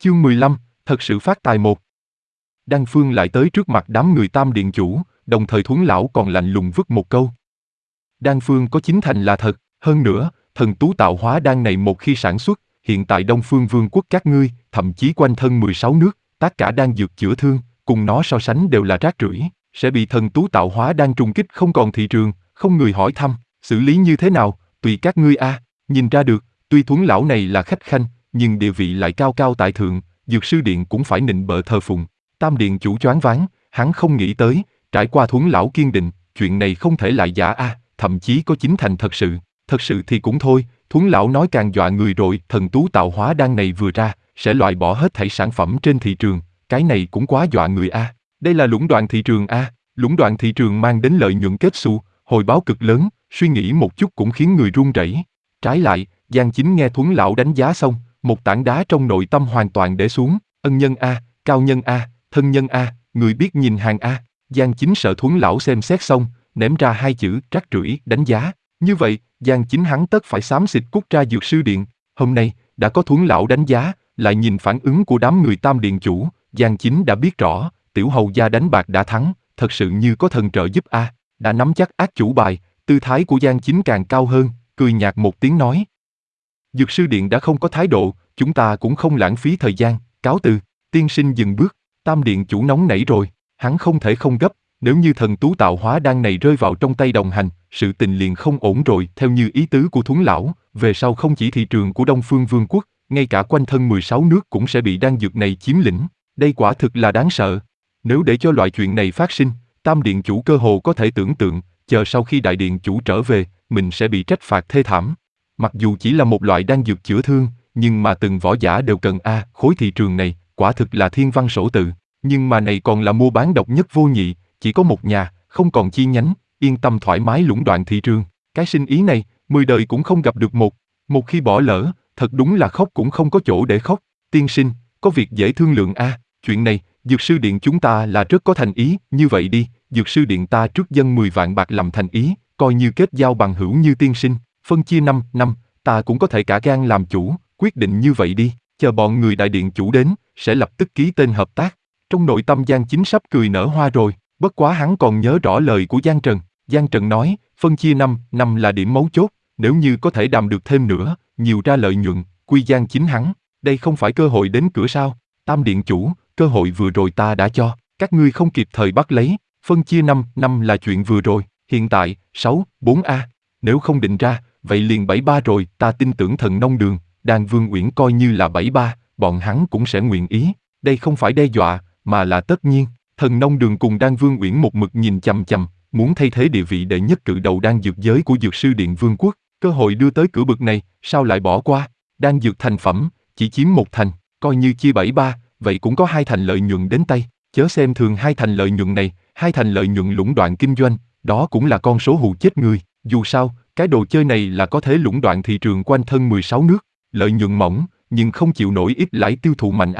Chương 15, thật sự phát tài một. Đan Phương lại tới trước mặt đám người Tam Điện Chủ, đồng thời Thuấn lão còn lạnh lùng vứt một câu. Đan Phương có chính thành là thật, hơn nữa, thần tú tạo hóa đan này một khi sản xuất, hiện tại Đông Phương Vương quốc các ngươi, thậm chí quanh thân 16 nước, tất cả đan dược chữa thương, cùng nó so sánh đều là rác rưởi, sẽ bị thần tú tạo hóa đan trùng kích không còn thị trường, không người hỏi thăm, xử lý như thế nào, tùy các ngươi a. Nhìn ra được, tuy Thuấn lão này là khách khanh, nhưng địa vị lại cao cao tại thượng, Dược sư điện cũng phải nịnh bợ thờ phụng. Tam Điện Chủ choáng váng, hắn không nghĩ tới, trải qua Thuấn lão kiên định, chuyện này không thể lại giả a, thậm chí có chính thành thật sự thì cũng thôi. Thuấn lão nói càng dọa người rồi, thần tú tạo hóa đan này vừa ra, sẽ loại bỏ hết thảy sản phẩm trên thị trường, cái này cũng quá dọa người a. Đây là lũng đoạn thị trường a, lũng đoạn thị trường mang đến lợi nhuận kết xù, hồi báo cực lớn, suy nghĩ một chút cũng khiến người run rẩy. Trái lại, Giang Chính nghe Thuấn lão đánh giá xong, một tảng đá trong nội tâm hoàn toàn để xuống, ân nhân a, cao nhân a, thân nhân a, người biết nhìn hàng a. Giang Chính sợ Thuấn lão xem xét xong, ném ra hai chữ trắc rưởi đánh giá. Như vậy, Giang Chính hắn tất phải xám xịt cút ra Dược sư điện. Hôm nay, đã có Thuấn lão đánh giá, lại nhìn phản ứng của đám người Tam Điện Chủ, Giang Chính đã biết rõ, tiểu hầu gia đánh bạc đã thắng, thật sự như có thần trợ giúp a. Đã nắm chắc ác chủ bài, tư thái của Giang Chính càng cao hơn, cười nhạt một tiếng nói. Dược sư điện đã không có thái độ, chúng ta cũng không lãng phí thời gian, cáo từ. Tiên sinh dừng bước, Tam Điện Chủ nóng nảy rồi, hắn không thể không gấp, nếu như thần tú tạo hóa đan này rơi vào trong tay đồng hành, sự tình liền không ổn rồi. Theo như ý tứ của Thuấn lão, về sau không chỉ thị trường của Đông Phương Vương quốc, ngay cả quanh thân 16 nước cũng sẽ bị đan dược này chiếm lĩnh, đây quả thực là đáng sợ. Nếu để cho loại chuyện này phát sinh, Tam Điện Chủ cơ hồ có thể tưởng tượng, chờ sau khi Đại Điện Chủ trở về, mình sẽ bị trách phạt thê thảm. Mặc dù chỉ là một loại đan dược chữa thương, nhưng mà từng võ giả đều cần khối thị trường này, quả thực là thiên văn sổ tự. Nhưng mà này còn là mua bán độc nhất vô nhị, chỉ có một nhà, không còn chi nhánh, yên tâm thoải mái lũng đoạn thị trường. Cái sinh ý này, 10 đời cũng không gặp được một khi bỏ lỡ, thật đúng là khóc cũng không có chỗ để khóc. Tiên sinh, có việc dễ thương lượng chuyện này, Dược sư điện chúng ta là rất có thành ý, như vậy đi, Dược sư điện ta trước dân 10 vạn bạc làm thành ý, coi như kết giao bằng hữu như tiên sinh, phân chia 5 năm, ta cũng có thể cả gan làm chủ, quyết định như vậy đi, chờ bọn người Đại Điện Chủ đến, sẽ lập tức ký tên hợp tác. Trong nội tâm Giang Chính sắp cười nở hoa rồi, bất quá hắn còn nhớ rõ lời của Giang Trần. Giang Trần nói, phân chia 5 năm là điểm mấu chốt, nếu như có thể đàm được thêm nữa, nhiều ra lợi nhuận, quy Giang Chính hắn, đây không phải cơ hội đến cửa sao? Tam Điện Chủ, cơ hội vừa rồi ta đã cho, các ngươi không kịp thời bắt lấy, phân chia 5 năm là chuyện vừa rồi, hiện tại, 6-4 nếu không định ra, vậy liền 7-3 rồi, ta tin tưởng thần nông đường, Đan Vương Uyển coi như là 7-3, bọn hắn cũng sẽ nguyện ý, đây không phải đe dọa, mà là tất nhiên. Thần nông đường cùng Đan Vương Uyển một mực nhìn chằm chằm, muốn thay thế địa vị đệ nhất cự đầu đan dược giới của Dược sư điện Vương quốc, cơ hội đưa tới cửa bực này, sao lại bỏ qua? Đan dược thành phẩm, chỉ chiếm 1 thành, coi như chia 7-3, vậy cũng có 2 thành lợi nhuận đến tay, chớ xem thường 2 thành lợi nhuận này, 2 thành lợi nhuận lũng đoạn kinh doanh, đó cũng là con số hù chết người, dù sao, cái đồ chơi này là có thể lũng đoạn thị trường quanh thân 16 nước, lợi nhuận mỏng, nhưng không chịu nổi ít lãi tiêu thụ mạnh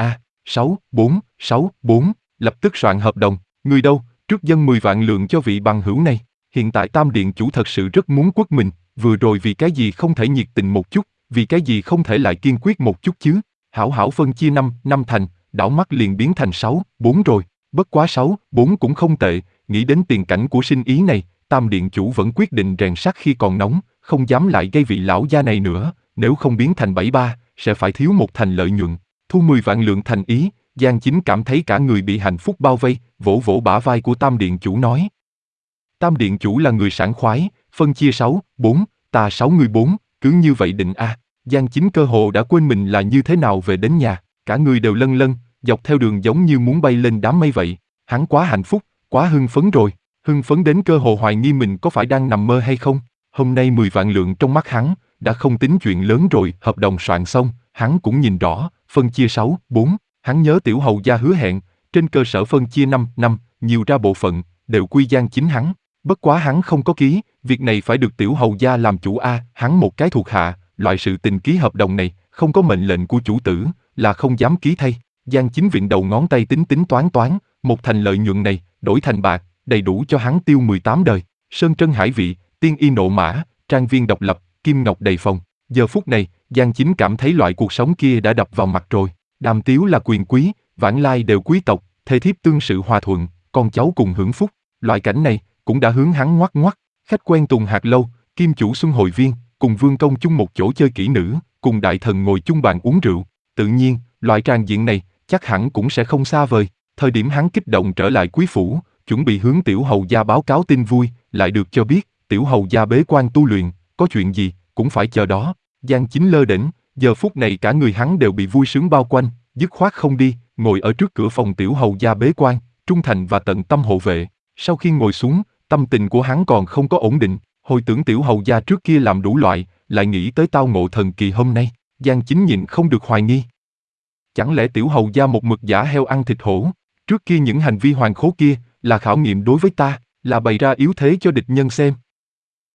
6-4, lập tức soạn hợp đồng, người đâu, trước dân 10 vạn lượng cho vị bằng hữu này. Hiện tại Tam Điện Chủ thật sự rất muốn quất mình, vừa rồi vì cái gì không thể nhiệt tình một chút, vì cái gì không thể lại kiên quyết một chút chứ. Hảo phân chia 5 thành, đảo mắt liền biến thành 6-4 rồi, bất quá 6-4 cũng không tệ, nghĩ đến tiền cảnh của sinh ý này, Tam Điện Chủ vẫn quyết định rèn sắt khi còn nóng, không dám lại gây vị lão gia này nữa, nếu không biến thành 7-3, sẽ phải thiếu 1 thành lợi nhuận, thu 10 vạn lượng thành ý. Giang Chính cảm thấy cả người bị hạnh phúc bao vây, vỗ vỗ bả vai của Tam Điện Chủ nói. Tam Điện Chủ là người sảng khoái, phân chia 6-4, ta 6 người 4, cứ như vậy định Giang Chính cơ hồ đã quên mình là như thế nào về đến nhà, cả người đều lân lân, dọc theo đường giống như muốn bay lên đám mây vậy. Hắn quá hạnh phúc, quá hưng phấn rồi, hưng phấn đến cơ hồ hoài nghi mình có phải đang nằm mơ hay không. Hôm nay 10 vạn lượng trong mắt hắn, đã không tính chuyện lớn rồi, hợp đồng soạn xong, hắn cũng nhìn rõ, phân chia 6-4. Hắn nhớ tiểu hầu gia hứa hẹn, trên cơ sở phân chia 5 năm, nhiều ra bộ phận, đều quy Giang Chính hắn. Bất quá hắn không có ký, việc này phải được tiểu hầu gia làm chủ hắn một cái thuộc hạ, loại sự tình ký hợp đồng này, không có mệnh lệnh của chủ tử, là không dám ký thay. Giang Chính vịn đầu ngón tay tính toán, 1 thành lợi nhuận này, đổi thành bạc, đầy đủ cho hắn tiêu 18 đời. Sơn trân hải vị, tiên y nộ mã, trang viên độc lập, kim ngọc đầy phòng. Giờ phút này, Giang Chính cảm thấy loại cuộc sống kia đã đập vào mặt rồi. Đàm tiếu là quyền quý, vãng lai đều quý tộc, thê thiếp tương sự hòa thuận, con cháu cùng hưởng phúc. Loại cảnh này cũng đã hướng hắn ngoắc ngoắc. Khách quen Tùng Hạc Lâu, kim chủ Xuân Hội Viên, cùng vương công chung một chỗ chơi kỹ nữ, cùng đại thần ngồi chung bàn uống rượu. Tự nhiên, loại tràng diện này chắc hẳn cũng sẽ không xa vời. Thời điểm hắn kích động trở lại quý phủ, chuẩn bị hướng tiểu hầu gia báo cáo tin vui, lại được cho biết tiểu hầu gia bế quan tu luyện, có chuyện gì cũng phải chờ đó. Giang Chính lơ đễnh, giờ phút này cả người hắn đều bị vui sướng bao quanh, dứt khoát không đi, ngồi ở trước cửa phòng tiểu hầu gia bế quan, trung thành và tận tâm hộ vệ. Sau khi ngồi xuống, tâm tình của hắn còn không có ổn định, hồi tưởng tiểu hầu gia trước kia làm đủ loại, lại nghĩ tới tao ngộ thần kỳ hôm nay, Giang Chính nhịn không được hoài nghi. Chẳng lẽ tiểu hầu gia một mực giả heo ăn thịt hổ? Trước kia những hành vi hoàn khố kia là khảo nghiệm đối với ta, là bày ra yếu thế cho địch nhân xem.